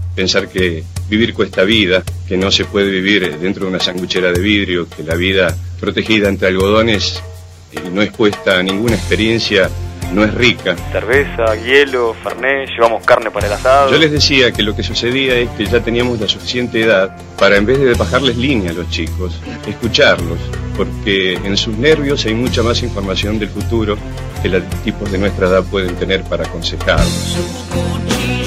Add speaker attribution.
Speaker 1: pensar que vivir cuesta vida, que no se puede vivir dentro de una sanguchera de vidrio, que la vida protegida entre algodones y no expuesta a ninguna experiencia no es rica.
Speaker 2: Cerveza, hielo, fernet, llevamos carne para el asado.
Speaker 1: Yo les decía que lo que sucedía es que ya teníamos la suficiente edad para, en vez de bajarles línea a los chicos, escucharlos, porque en sus nervios hay mucha más información del futuro que los tipos de nuestra edad pueden tener para aconsejarlos.